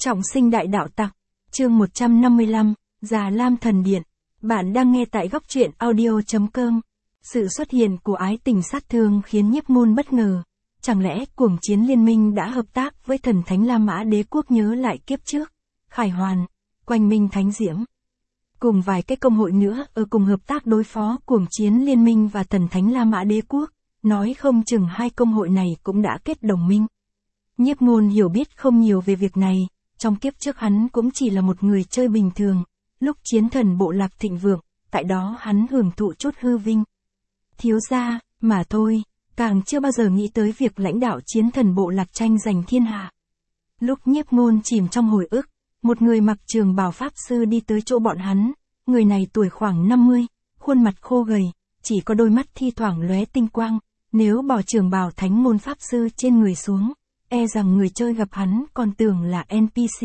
Trọng sinh đại đạo tặc, chương 155, Già Lam Thần Điện. Bạn đang nghe tại góc truyện audio.com. Sự xuất hiện của ái tình sát thương khiến Nhiếp Ngôn bất ngờ. Chẳng lẽ cuồng chiến liên minh đã hợp tác với thần thánh La Mã đế quốc, nhớ lại kiếp trước. Khải Hoàn, Quanh Minh Thánh Diễm. Cùng vài cái công hội nữa ở cùng hợp tác đối phó cuồng chiến liên minh và thần thánh La Mã đế quốc. Nói không chừng hai công hội này cũng đã kết đồng minh. Nhiếp Ngôn hiểu biết không nhiều về việc này. Trong kiếp trước hắn cũng chỉ là một người chơi bình thường, lúc chiến thần bộ lạc thịnh vượng, tại đó hắn hưởng thụ chút hư vinh. Thiếu gia, mà thôi, càng chưa bao giờ nghĩ tới việc lãnh đạo chiến thần bộ lạc tranh giành thiên hạ. Lúc Nhiếp Ngôn chìm trong hồi ức, một người mặc trường bào pháp sư đi tới chỗ bọn hắn, người này tuổi khoảng 50, khuôn mặt khô gầy, chỉ có đôi mắt thi thoảng lóe tinh quang, nếu bỏ trường bào thánh môn pháp sư trên người xuống, e rằng người chơi gặp hắn còn tưởng là NPC.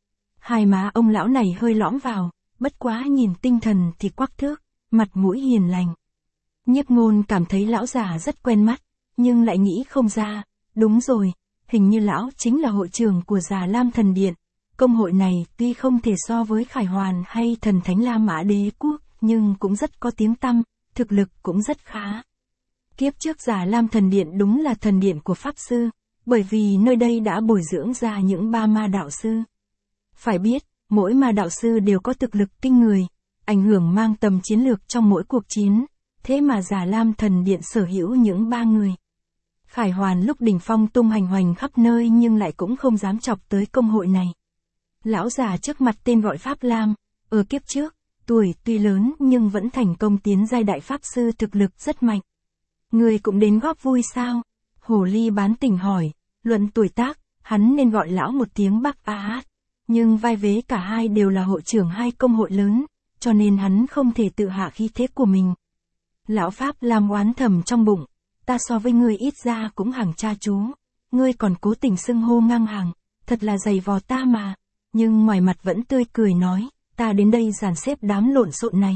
Hai má ông lão này hơi lõm vào, bất quá nhìn tinh thần thì quắc thước, mặt mũi hiền lành. Nhiếp Ngôn cảm thấy lão già rất quen mắt, nhưng lại nghĩ không ra, đúng rồi, hình như lão chính là hội trưởng của Già Lam Thần Điện. Công hội này tuy không thể so với Khải Hoàn hay thần thánh La Mã đế quốc, nhưng cũng rất có tiếng tăm, thực lực cũng rất khá. Kiếp trước Già Lam Thần Điện đúng là thần điện của pháp sư, bởi vì nơi đây đã bồi dưỡng ra những ba ma đạo sư. Phải biết, mỗi ma đạo sư đều có thực lực kinh người, ảnh hưởng mang tầm chiến lược trong mỗi cuộc chiến, thế mà Già Lam Thần Điện sở hữu những ba người. Khải Hoàn lúc đỉnh phong tung hành hoành khắp nơi nhưng lại cũng không dám chọc tới công hội này. Lão già trước mặt tên gọi Pháp Lam, ở kiếp trước, tuổi tuy lớn nhưng vẫn thành công tiến giai đại pháp sư, thực lực rất mạnh. Người cũng đến góp vui sao? Hồ ly bán tỉnh hỏi, luận tuổi tác, hắn nên gọi lão một tiếng bác á, nhưng vai vế cả hai đều là hội trưởng hai công hội lớn, cho nên hắn không thể tự hạ khí thế của mình. Lão Pháp Lam oán thầm trong bụng, ta so với ngươi ít ra cũng hàng cha chú, ngươi còn cố tình xưng hô ngang hàng, thật là dày vò ta mà, nhưng ngoài mặt vẫn tươi cười nói, ta đến đây dàn xếp đám lộn xộn này.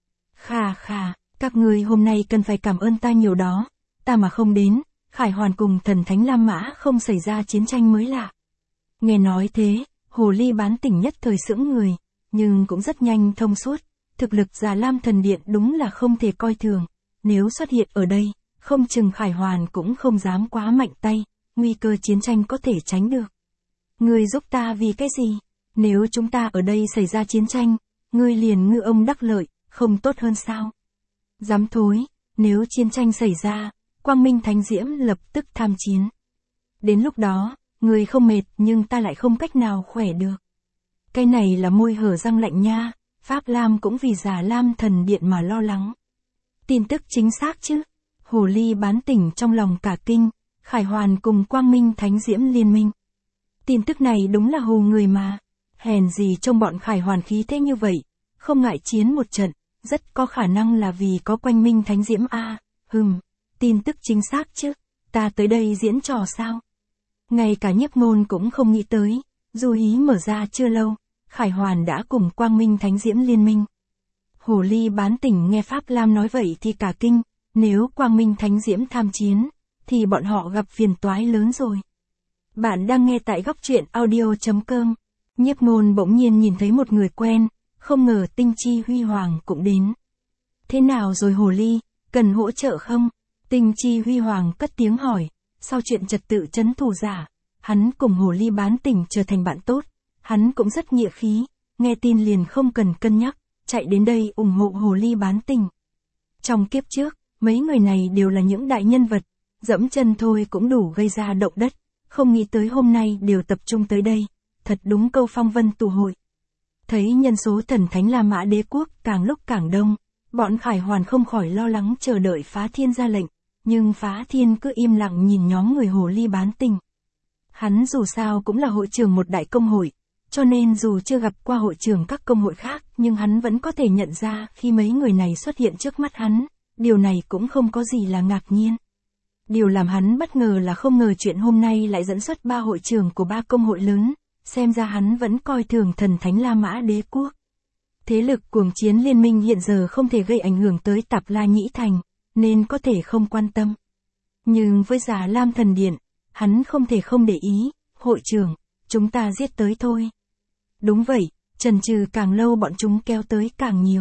Khà khà, các ngươi hôm nay cần phải cảm ơn ta nhiều đó, ta mà không đến, Khải Hoàn cùng thần thánh La Mã không xảy ra chiến tranh mới lạ. Nghe nói thế, hồ ly bán tỉnh nhất thời sững người, nhưng cũng rất nhanh thông suốt, thực lực Già Lam Thần Điện đúng là không thể coi thường, nếu xuất hiện ở đây, không chừng Khải Hoàn cũng không dám quá mạnh tay, nguy cơ chiến tranh có thể tránh được. Ngươi giúp ta vì cái gì? Nếu chúng ta ở đây xảy ra chiến tranh, ngươi liền ngư ông đắc lợi, không tốt hơn sao? Dám thối, nếu chiến tranh xảy ra, Quang Minh Thánh Diễm lập tức tham chiến. Đến lúc đó, người không mệt nhưng ta lại không cách nào khỏe được. Cái này là môi hở răng lạnh nha, Pháp Lam cũng vì Già Lam Thần Điện mà lo lắng. Tin tức chính xác chứ? Hồ ly bán tỉnh trong lòng cả kinh, Khải Hoàn cùng Quang Minh Thánh Diễm liên minh. Tin tức này đúng là hồ người mà, hèn gì trông bọn Khải Hoàn khí thế như vậy, không ngại chiến một trận, rất có khả năng là vì có Quang Minh Thánh Diễm a. Tin tức chính xác chứ, ta tới đây diễn trò sao? Ngay cả Nhiếp Ngôn cũng không nghĩ tới, dù ý mở ra chưa lâu, Khải Hoàn đã cùng Quang Minh Thánh Diễm liên minh. Hồ ly bán tỉnh nghe Pháp Lam nói vậy thì cả kinh, nếu Quang Minh Thánh Diễm tham chiến, thì bọn họ gặp phiền toái lớn rồi. Bạn đang nghe tại góc truyện audio.com. Nhiếp Ngôn bỗng nhiên nhìn thấy một người quen, không ngờ Tinh Chi Huy Hoàng cũng đến. Thế nào rồi hồ ly, cần hỗ trợ không? Tinh Chi Huy Hoàng cất tiếng hỏi, sau chuyện trật tự trấn thủ giả, hắn cùng hồ ly bán tỉnh trở thành bạn tốt, hắn cũng rất nghĩa khí, nghe tin liền không cần cân nhắc, chạy đến đây ủng hộ hồ ly bán tỉnh. Trong kiếp trước, mấy người này đều là những đại nhân vật, dẫm chân thôi cũng đủ gây ra động đất, không nghĩ tới hôm nay đều tập trung tới đây, thật đúng câu phong vân tụ hội. Thấy nhân số thần thánh La Mã đế quốc càng lúc càng đông, bọn Khải Hoàn không khỏi lo lắng chờ đợi Phá Thiên ra lệnh, nhưng Phá Thiên cứ im lặng nhìn nhóm người hồ ly bán tình. Hắn dù sao cũng là hội trưởng một đại công hội, cho nên dù chưa gặp qua hội trưởng các công hội khác nhưng hắn vẫn có thể nhận ra khi mấy người này xuất hiện trước mắt hắn, điều này cũng không có gì là ngạc nhiên. Điều làm hắn bất ngờ là không ngờ chuyện hôm nay lại dẫn xuất ba hội trưởng của ba công hội lớn, xem ra hắn vẫn coi thường thần thánh La Mã đế quốc. Thế lực cuồng chiến liên minh hiện giờ không thể gây ảnh hưởng tới Tạp La Nhĩ Thành, nên có thể không quan tâm. Nhưng với Già Lam Thần Điện, hắn không thể không để ý, hội trưởng, chúng ta giết tới thôi. Đúng vậy, chần chừ càng lâu bọn chúng kéo tới càng nhiều.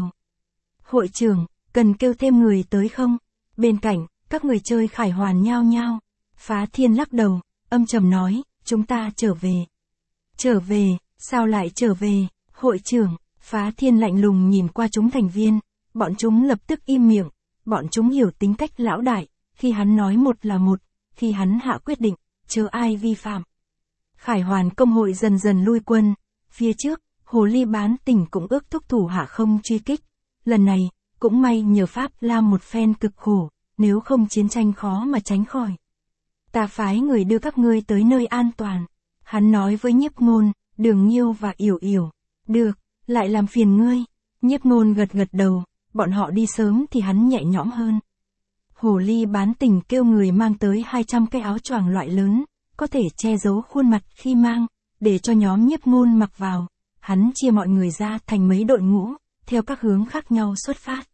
Hội trưởng, cần kêu thêm người tới không? Bên cạnh, các người chơi Khải Hoàn nhao nhao. Phá Thiên lắc đầu, âm trầm nói, chúng ta trở về. Trở về, sao lại trở về? Hội trưởng, Phá Thiên lạnh lùng nhìn qua chúng thành viên, bọn chúng lập tức im miệng, bọn chúng hiểu tính cách lão đại, khi hắn nói một là một, khi hắn hạ quyết định, chớ ai vi phạm. Khải Hoàn công hội dần dần lui quân, phía trước, Hồ Ly Bán Tỉnh cũng ước thúc thủ hạ không truy kích. Lần này, cũng may nhờ Pháp Lam một phen cực khổ, nếu không chiến tranh khó mà tránh khỏi. Ta phái người đưa các ngươi tới nơi an toàn. Hắn nói với Nhiếp Ngôn, Đường Nhiêu và Yểu Yểu. Được, lại làm phiền ngươi. Nhiếp Ngôn gật gật đầu, bọn họ đi sớm thì hắn nhẹ nhõm hơn. Hồ Ly Bán Tỉnh kêu người mang tới 200 cái áo choàng loại lớn, có thể che giấu khuôn mặt khi mang, để cho nhóm Nhiếp Ngôn mặc vào. Hắn chia mọi người ra thành mấy đội ngũ, theo các hướng khác nhau xuất phát.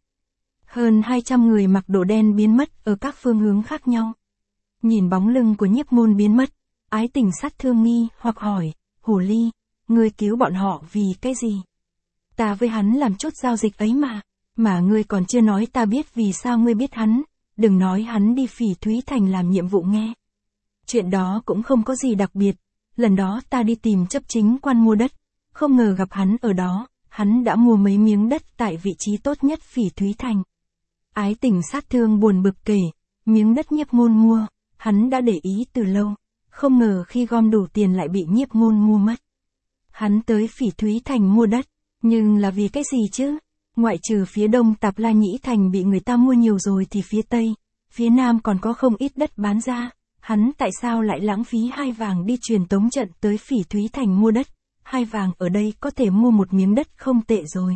Hơn 200 người mặc đồ đen biến mất ở các phương hướng khác nhau. Nhìn bóng lưng của Nhiếp Ngôn biến mất, Ái Tình Sát Thương nghi hoặc hỏi, Hồ Ly, ngươi cứu bọn họ vì cái gì? Ta với hắn làm chút giao dịch ấy mà ngươi còn chưa nói ta biết vì sao ngươi biết hắn, đừng nói hắn đi Phỉ Thúy Thành làm nhiệm vụ nghe. Chuyện đó cũng không có gì đặc biệt, lần đó ta đi tìm chấp chính quan mua đất, không ngờ gặp hắn ở đó, hắn đã mua mấy miếng đất tại vị trí tốt nhất Phỉ Thúy Thành. Ái Tình Sát Thương buồn bực kể, miếng đất Nhiếp Ngôn mua, hắn đã để ý từ lâu, không ngờ khi gom đủ tiền lại bị Nhiếp Ngôn mua mất. Hắn tới Phỉ Thúy Thành mua đất, nhưng là vì cái gì chứ? Ngoại trừ phía đông Tạp La Nhĩ Thành bị người ta mua nhiều rồi thì phía tây, phía nam còn có không ít đất bán ra, hắn tại sao lại lãng phí 2 vàng đi truyền tống trận tới Phỉ Thúy Thành mua đất? 2 vàng ở đây có thể mua một miếng đất không tệ rồi.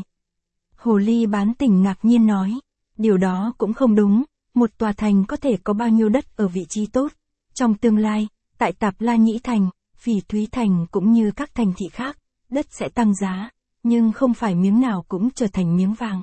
Hồ Ly Bán Tỉnh ngạc nhiên nói, điều đó cũng không đúng, một tòa thành có thể có bao nhiêu đất ở vị trí tốt. Trong tương lai, tại Tạp La Nhĩ Thành, Phỉ Thúy Thành cũng như các thành thị khác, đất sẽ tăng giá, nhưng không phải miếng nào cũng trở thành miếng vàng.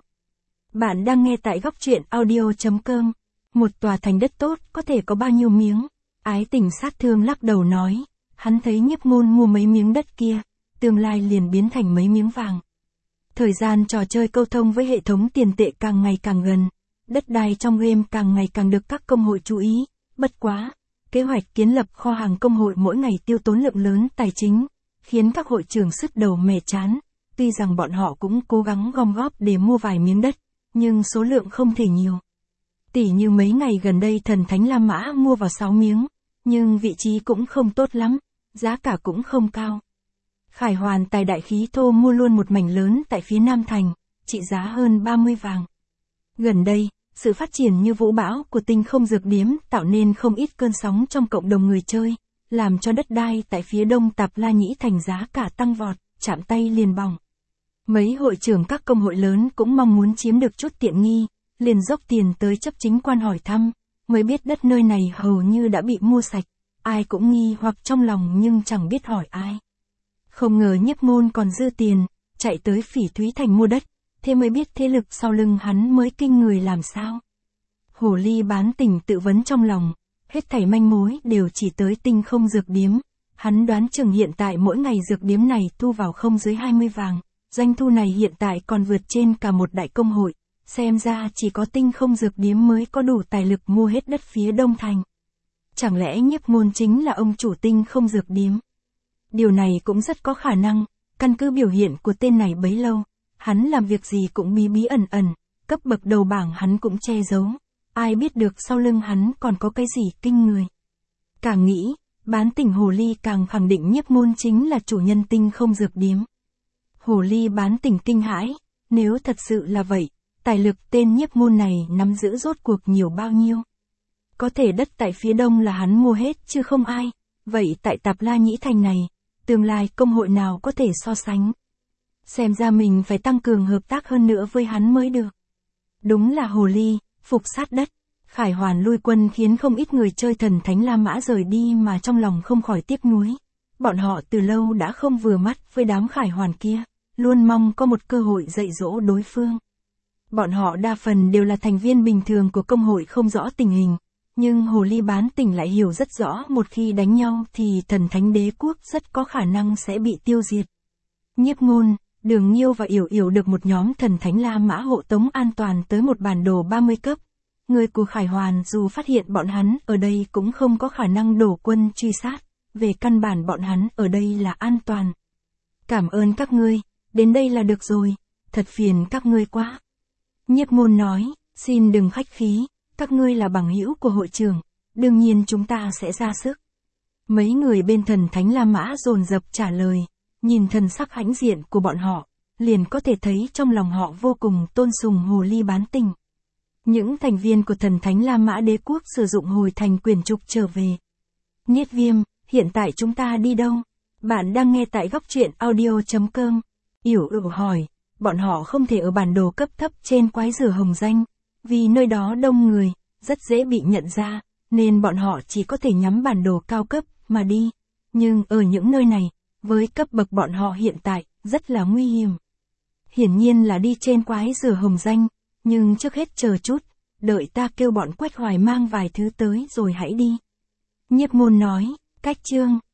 Bạn đang nghe tại góc truyện audio.com. Một tòa thành đất tốt có thể có bao nhiêu miếng? Ái Tình Sát Thương lắc đầu nói, hắn thấy Nhiếp Ngôn mua mấy miếng đất kia, tương lai liền biến thành mấy miếng vàng. Thời gian trò chơi câu thông với hệ thống tiền tệ càng ngày càng gần, đất đai trong game càng ngày càng được các công hội chú ý, bất quá, kế hoạch kiến lập kho hàng công hội mỗi ngày tiêu tốn lượng lớn tài chính, khiến các hội trưởng sứt đầu mẻ trán, tuy rằng bọn họ cũng cố gắng gom góp để mua vài miếng đất, nhưng số lượng không thể nhiều. Tỉ như mấy ngày gần đây Thần Thánh La Mã mua vào 6 miếng, nhưng vị trí cũng không tốt lắm, giá cả cũng không cao. Khải Hoàn Tài Đại Khí Thô mua luôn một mảnh lớn tại phía Nam Thành, trị giá hơn 30 vàng. Gần đây, sự phát triển như vũ bão của Tinh Không Dược Điếm tạo nên không ít cơn sóng trong cộng đồng người chơi, làm cho đất đai tại phía đông Tạp La Nhĩ Thành giá cả tăng vọt, chạm tay liền bỏng. Mấy hội trưởng các công hội lớn cũng mong muốn chiếm được chút tiện nghi, liền dốc tiền tới chấp chính quan hỏi thăm, mới biết đất nơi này hầu như đã bị mua sạch, ai cũng nghi hoặc trong lòng nhưng chẳng biết hỏi ai. Không ngờ Nhiếp Ngôn còn dư tiền, chạy tới Phỉ Thúy Thành mua đất, thế mới biết thế lực sau lưng hắn mới kinh người làm sao. Hồ Ly Bán Tỉnh tự vấn trong lòng, hết thảy manh mối đều chỉ tới Tinh Không Dược Điếm, hắn đoán chừng hiện tại mỗi ngày dược điếm này thu vào không dưới 20 vàng, doanh thu này hiện tại còn vượt trên cả một đại công hội, xem ra chỉ có Tinh Không Dược Điếm mới có đủ tài lực mua hết đất phía đông thành. Chẳng lẽ Nhiếp Ngôn chính là ông chủ Tinh Không Dược Điếm? Điều này cũng rất có khả năng, căn cứ biểu hiện của tên này bấy lâu, hắn làm việc gì cũng bí bí ẩn ẩn, cấp bậc đầu bảng hắn cũng che giấu, ai biết được sau lưng hắn còn có cái gì kinh người. Càng nghĩ, Bán Tỉnh Hồ Ly càng khẳng định Nhiếp Ngôn chính là chủ nhân Tinh Không Dược Điếm. Hồ Ly Bán Tỉnh kinh hãi, nếu thật sự là vậy, tài lực tên Nhiếp Ngôn này nắm giữ rốt cuộc nhiều bao nhiêu? Có thể đất tại phía đông là hắn mua hết chứ không ai, vậy tại Tạp La Nhĩ Thành này, tương lai công hội nào có thể so sánh? Xem ra mình phải tăng cường hợp tác hơn nữa với hắn mới được. Đúng là Hồ Ly, phục sát đất. Khải Hoàn lui quân khiến không ít người chơi Thần Thánh La Mã rời đi mà trong lòng không khỏi tiếc nuối. Bọn họ từ lâu đã không vừa mắt với đám Khải Hoàn kia, luôn mong có một cơ hội dạy dỗ đối phương. Bọn họ đa phần đều là thành viên bình thường của công hội không rõ tình hình, nhưng hồ ly bán tỉnh lại hiểu rất rõ một khi đánh nhau thì thần thánh đế quốc rất có khả năng sẽ bị tiêu diệt. Nhiếp Ngôn, Đường Nhiêu và Yểu Yểu được một nhóm thần thánh La Mã hộ tống an toàn tới một bản đồ 30 cấp. Người của Khải Hoàn dù phát hiện bọn hắn ở đây cũng không có khả năng đổ quân truy sát, về căn bản bọn hắn ở đây là an toàn. Cảm ơn các ngươi, đến đây là được rồi, thật phiền các ngươi quá. Nhiếp Ngôn nói, xin đừng khách khí, các ngươi là bằng hữu của hội trưởng, đương nhiên chúng ta sẽ ra sức. Mấy người bên thần thánh La Mã dồn dập trả lời, nhìn thần sắc hãnh diện của bọn họ, liền có thể thấy trong lòng họ vô cùng tôn sùng hồ ly bán tỉnh. Những thành viên của thần thánh La Mã đế quốc sử dụng hồi thành quyển trục trở về. Niết Viêm, hiện tại chúng ta đi đâu? Bạn đang nghe tại góc truyện audio.com. Yểu Yểu hỏi, bọn họ không thể ở bản đồ cấp thấp trên quái dừa hồng danh, vì nơi đó đông người, rất dễ bị nhận ra, nên bọn họ chỉ có thể nhắm bản đồ cao cấp mà đi. Nhưng ở những nơi này, với cấp bậc bọn họ hiện tại, rất là nguy hiểm. Hiển nhiên là đi trên quái dừa hồng danh, nhưng trước hết chờ chút, đợi ta kêu bọn Quách Hoài mang vài thứ tới rồi hãy đi. Nhiếp Ngôn nói, cách chương,